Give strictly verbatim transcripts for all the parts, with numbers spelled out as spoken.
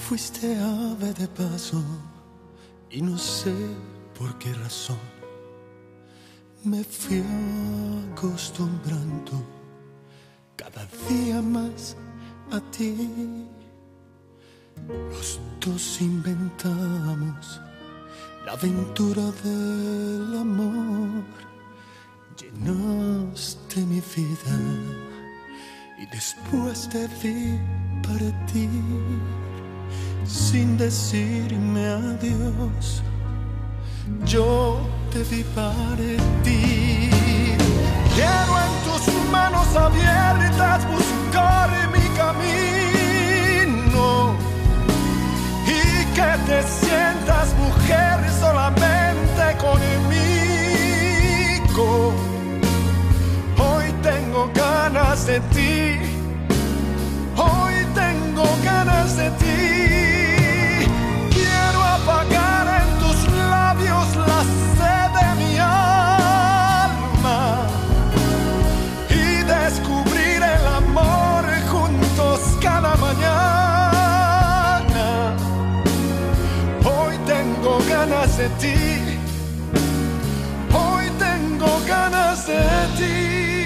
Fuiste ave de paso y no sé por qué razón me fui acostumbrando cada día más a ti. Los dos inventamos la aventura del amor. Llenaste mi vida y después te vi partir sin decirme adiós. Yo te vi partir. Quiero en tus manos abiertas buscar mi camino y que te sientas mujer solamente conmigo. Hoy tengo ganas de ti, hoy tengo ganas de ti. Quiero apagar en tus labios la sed de mi alma y descubrir el amor juntos cada mañana. Hoy tengo ganas de ti, hoy tengo ganas de ti.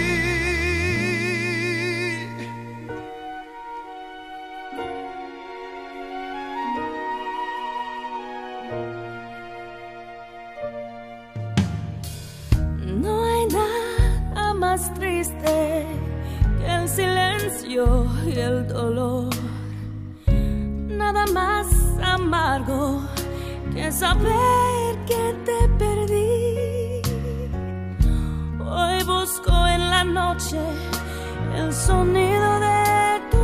Más triste que el silencio y el dolor, nada más amargo que saber que te perdí. Hoy busco en la noche el sonido de tu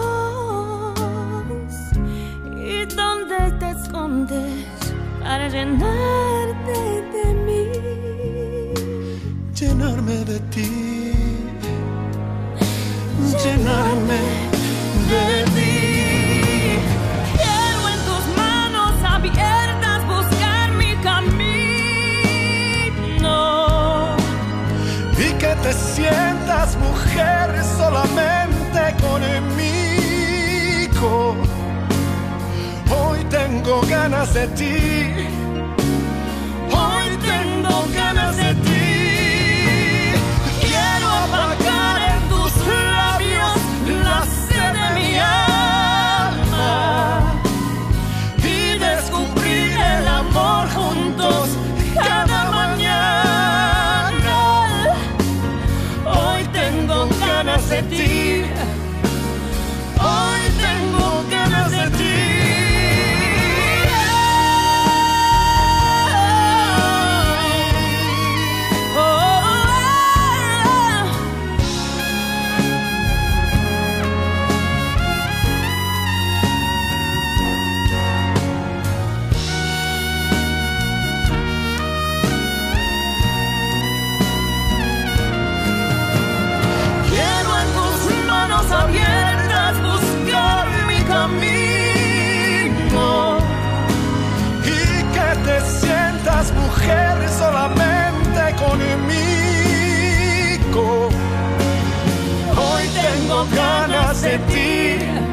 voz y dónde te escondes para llenarte de mí. Llenarme de ti, llenarme de ti. Quiero en tus manos abiertas buscar mi camino y que te sientas mujer solamente conmigo. Hoy tengo ganas de ti, hoy tengo ganas de ti. Apagar en tus labios la sed de mi alma y descubrir el amor juntos cada mañana. Hoy tengo ganas de ti, hoy tengo ganas de ti. Abiertas buscar mi camino y que te sientas mujer solamente conmigo. Hoy tengo ganas de ti.